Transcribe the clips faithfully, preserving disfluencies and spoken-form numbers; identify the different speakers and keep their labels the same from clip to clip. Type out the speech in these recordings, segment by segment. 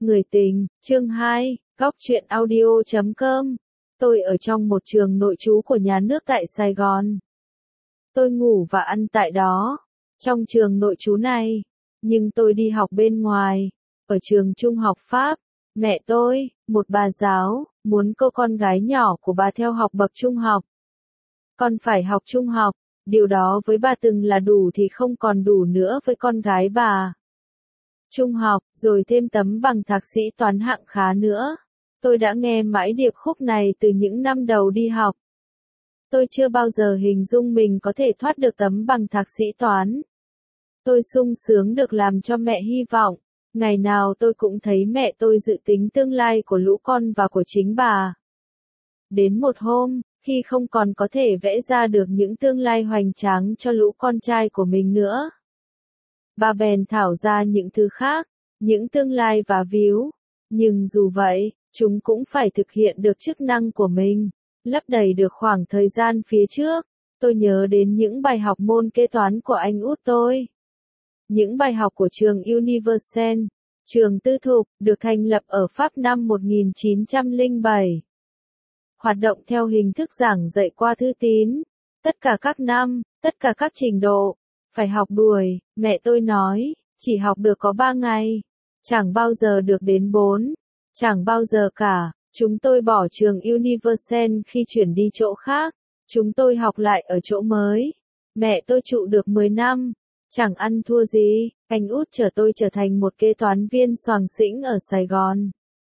Speaker 1: Người tình, chương hai, góc truyện audio chấm com. Tôi ở trong một trường nội trú của nhà nước tại Sài Gòn. Tôi ngủ và ăn tại đó, trong trường nội trú này. Nhưng tôi đi học bên ngoài, ở trường trung học Pháp. Mẹ tôi, một bà giáo, muốn cô con gái nhỏ của bà theo học bậc trung học. Con phải học trung học, điều đó với bà từng là đủ thì không còn đủ nữa với con gái bà. Trung học, rồi thêm tấm bằng thạc sĩ toán hạng khá nữa. Tôi đã nghe mãi điệp khúc này từ những năm đầu đi học. Tôi chưa bao giờ hình dung mình có thể thoát được tấm bằng thạc sĩ toán. Tôi sung sướng được làm cho mẹ hy vọng. Ngày nào tôi cũng thấy mẹ tôi dự tính tương lai của lũ con và của chính bà. Đến một hôm, khi không còn có thể vẽ ra được những tương lai hoành tráng cho lũ con trai của mình nữa, bà bèn thảo ra những thứ khác, những tương lai và víu. Nhưng dù vậy, chúng cũng phải thực hiện được chức năng của mình, lấp đầy được khoảng thời gian phía trước. Tôi nhớ đến những bài học môn kế toán của anh út tôi. Những bài học của trường Universal, trường tư thục, được thành lập ở Pháp năm một nghìn chín trăm lẻ bảy. Hoạt động theo hình thức giảng dạy qua thư tín. Tất cả các năm, tất cả các trình độ. Phải học đuổi, mẹ tôi nói, chỉ học được có ba ngày. Chẳng bao giờ được đến bốn. Chẳng bao giờ cả. Chúng tôi bỏ trường Universal khi chuyển đi chỗ khác. Chúng tôi học lại ở chỗ mới. Mẹ tôi trụ được mười năm. Chẳng ăn thua gì, anh út chở tôi trở thành một kế toán viên xoàng xĩnh ở Sài Gòn.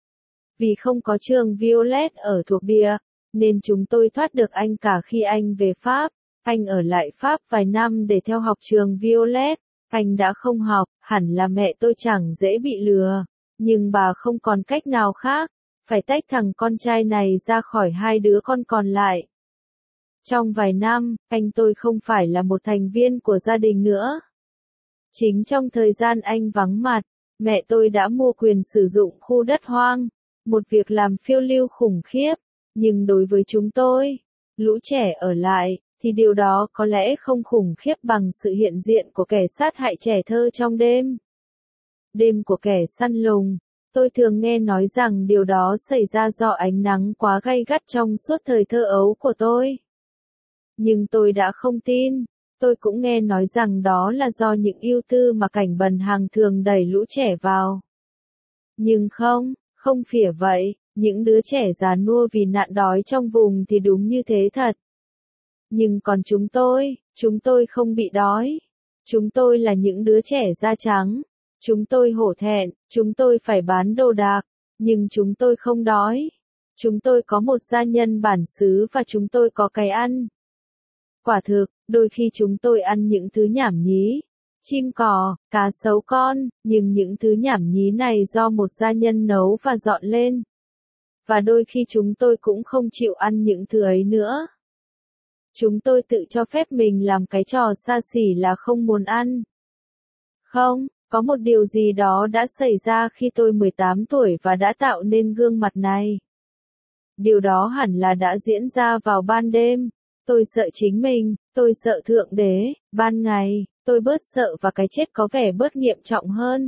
Speaker 1: Vì không có trường Violet ở thuộc địa, nên chúng tôi thoát được anh cả khi anh về Pháp. Anh ở lại Pháp vài năm để theo học trường Violet. Anh đã không học, hẳn là mẹ tôi chẳng dễ bị lừa. Nhưng bà không còn cách nào khác, phải tách thằng con trai này ra khỏi hai đứa con còn lại. Trong vài năm, anh tôi không phải là một thành viên của gia đình nữa. Chính trong thời gian anh vắng mặt, mẹ tôi đã mua quyền sử dụng khu đất hoang. Một việc làm phiêu lưu khủng khiếp. Nhưng đối với chúng tôi, lũ trẻ ở lại, thì điều đó có lẽ không khủng khiếp bằng sự hiện diện của kẻ sát hại trẻ thơ trong đêm. Đêm của kẻ săn lùng. Tôi thường nghe nói rằng điều đó xảy ra do ánh nắng quá gay gắt trong suốt thời thơ ấu của tôi. Nhưng tôi đã không tin. Tôi cũng nghe nói rằng đó là do những ưu tư mà cảnh bần hàng thường đẩy lũ trẻ vào. Nhưng không, không phỉa vậy, những đứa trẻ già nua vì nạn đói trong vùng thì đúng như thế thật. Nhưng còn chúng tôi, chúng tôi không bị đói. Chúng tôi là những đứa trẻ da trắng. Chúng tôi hổ thẹn, chúng tôi phải bán đồ đạc, nhưng chúng tôi không đói. Chúng tôi có một gia nhân bản xứ và chúng tôi có cái ăn. Quả thực, đôi khi chúng tôi ăn những thứ nhảm nhí, chim cò, cá sấu con, nhưng những thứ nhảm nhí này do một gia nhân nấu và dọn lên. Và đôi khi chúng tôi cũng không chịu ăn những thứ ấy nữa. Chúng tôi tự cho phép mình làm cái trò xa xỉ là không muốn ăn. Không, có một điều gì đó đã xảy ra khi tôi mười tám tuổi và đã tạo nên gương mặt này. Điều đó hẳn là đã diễn ra vào ban đêm. Tôi sợ chính mình, tôi sợ Thượng Đế. Ban ngày, tôi bớt sợ và cái chết có vẻ bớt nghiêm trọng hơn.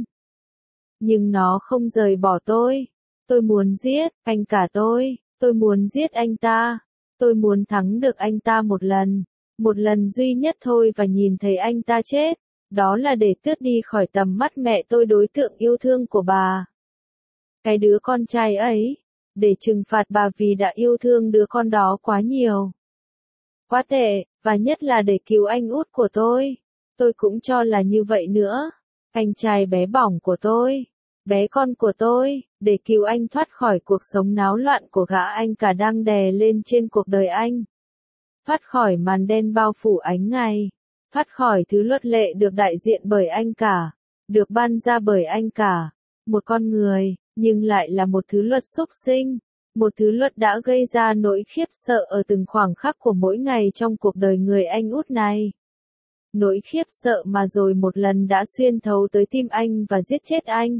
Speaker 1: Nhưng nó không rời bỏ tôi. Tôi muốn giết anh cả tôi. Tôi muốn giết anh ta. Tôi muốn thắng được anh ta một lần. Một lần duy nhất thôi và nhìn thấy anh ta chết. Đó là để tước đi khỏi tầm mắt mẹ tôi đối tượng yêu thương của bà. Cái đứa con trai ấy. Để trừng phạt bà vì đã yêu thương đứa con đó quá nhiều. Quá tệ, và nhất là để cứu anh út của tôi. Tôi cũng cho là như vậy nữa. Anh trai bé bỏng của tôi. Bé con của tôi, để cứu anh thoát khỏi cuộc sống náo loạn của gã anh cả đang đè lên trên cuộc đời anh. Thoát khỏi màn đen bao phủ ánh ngày. Thoát khỏi thứ luật lệ được đại diện bởi anh cả. Được ban ra bởi anh cả. Một con người, nhưng lại là một thứ luật súc sinh. Một thứ luật đã gây ra nỗi khiếp sợ ở từng khoảng khắc của mỗi ngày trong cuộc đời người anh út này. Nỗi khiếp sợ mà rồi một lần đã xuyên thấu tới tim anh và giết chết anh.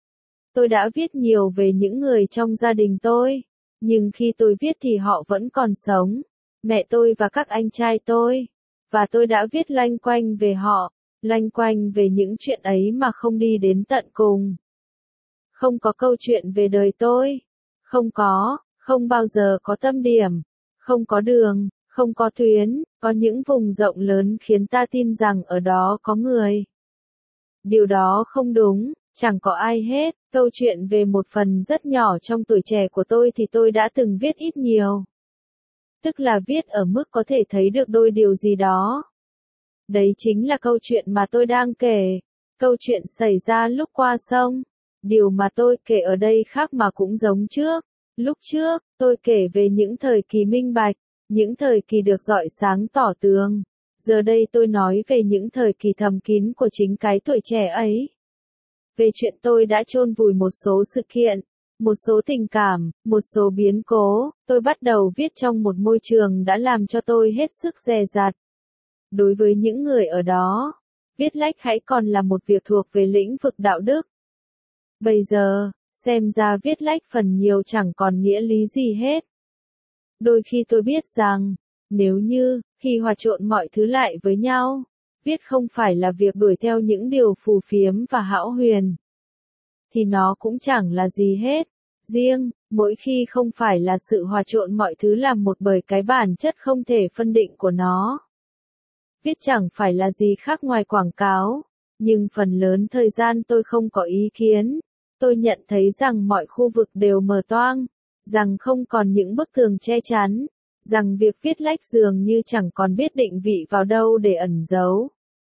Speaker 1: Tôi đã viết nhiều về những người trong gia đình tôi. Nhưng khi tôi viết thì họ vẫn còn sống. Mẹ tôi và các anh trai tôi. Và tôi đã viết loanh quanh về họ. Loanh quanh về những chuyện ấy mà không đi đến tận cùng. Không có câu chuyện về đời tôi. Không có, không bao giờ có tâm điểm. Không có đường, không có tuyến, có những vùng rộng lớn khiến ta tin rằng ở đó có người. Điều đó không đúng, chẳng có ai hết. Câu chuyện về một phần rất nhỏ trong tuổi trẻ của tôi thì tôi đã từng viết ít nhiều. Tức là viết ở mức có thể thấy được đôi điều gì đó. Đấy chính là câu chuyện mà tôi đang kể. Câu chuyện xảy ra lúc qua sông. Điều mà tôi kể ở đây khác mà cũng giống trước. Lúc trước, tôi kể về những thời kỳ minh bạch, những thời kỳ được rọi sáng tỏ tường. Giờ đây tôi nói về những thời kỳ thầm kín của chính cái tuổi trẻ ấy. Về chuyện tôi đã chôn vùi một số sự kiện, một số tình cảm, một số biến cố, tôi bắt đầu viết trong một môi trường đã làm cho tôi hết sức dè dặt. Đối với những người ở đó, viết lách hãy còn là một việc thuộc về lĩnh vực đạo đức. Bây giờ, xem ra viết lách phần nhiều chẳng còn nghĩa lý gì hết. Đôi khi tôi biết rằng, nếu như, khi hòa trộn mọi thứ lại với nhau, viết không phải là việc đuổi theo những điều phù phiếm và hão huyền, thì nó cũng chẳng là gì hết. Riêng, mỗi khi không phải là sự hòa trộn mọi thứ làm một bởi cái bản chất không thể phân định của nó. Viết chẳng phải là gì khác ngoài quảng cáo, nhưng phần lớn thời gian tôi không có ý kiến. Tôi nhận thấy rằng mọi khu vực đều mở toang, rằng không còn những bức tường che chắn, rằng việc viết lách dường như chẳng còn biết định vị vào đâu để ẩn giấu,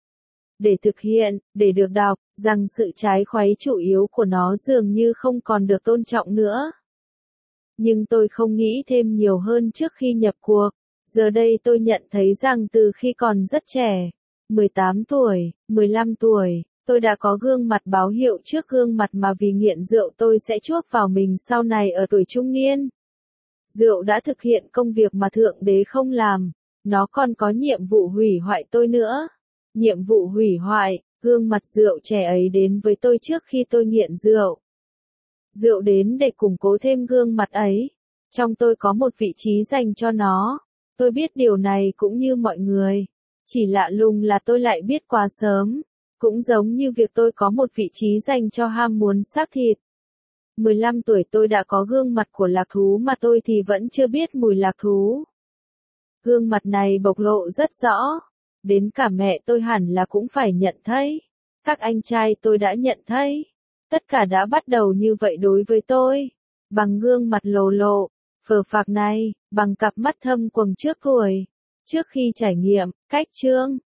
Speaker 1: để thực hiện, để được đọc, rằng sự trái khuấy chủ yếu của nó dường như không còn được tôn trọng nữa. Nhưng tôi không nghĩ thêm nhiều hơn trước khi nhập cuộc. Giờ đây tôi nhận thấy rằng từ khi còn rất trẻ, mười tám tuổi, mười lăm tuổi, tôi đã có gương mặt báo hiệu trước gương mặt mà vì nghiện rượu tôi sẽ chuốc vào mình sau này ở tuổi trung niên. Rượu đã thực hiện công việc mà Thượng Đế không làm, nó còn có nhiệm vụ hủy hoại tôi nữa. Nhiệm vụ hủy hoại, gương mặt rượu trẻ ấy đến với tôi trước khi tôi nghiện rượu. Rượu đến để củng cố thêm gương mặt ấy. Trong tôi có một vị trí dành cho nó. Tôi biết điều này cũng như mọi người. Chỉ lạ lùng là tôi lại biết quá sớm. Cũng giống như việc tôi có một vị trí dành cho ham muốn xác thịt. mười lăm tuổi tôi đã có gương mặt của lạc thú mà tôi thì vẫn chưa biết mùi lạc thú. Gương mặt này bộc lộ rất rõ. Đến cả mẹ tôi hẳn là cũng phải nhận thấy. Các anh trai tôi đã nhận thấy. Tất cả đã bắt đầu như vậy đối với tôi. Bằng gương mặt lồ lộ, phờ phạc này, bằng cặp mắt thâm quầng trước tuổi. Trước khi trải nghiệm, cách chương,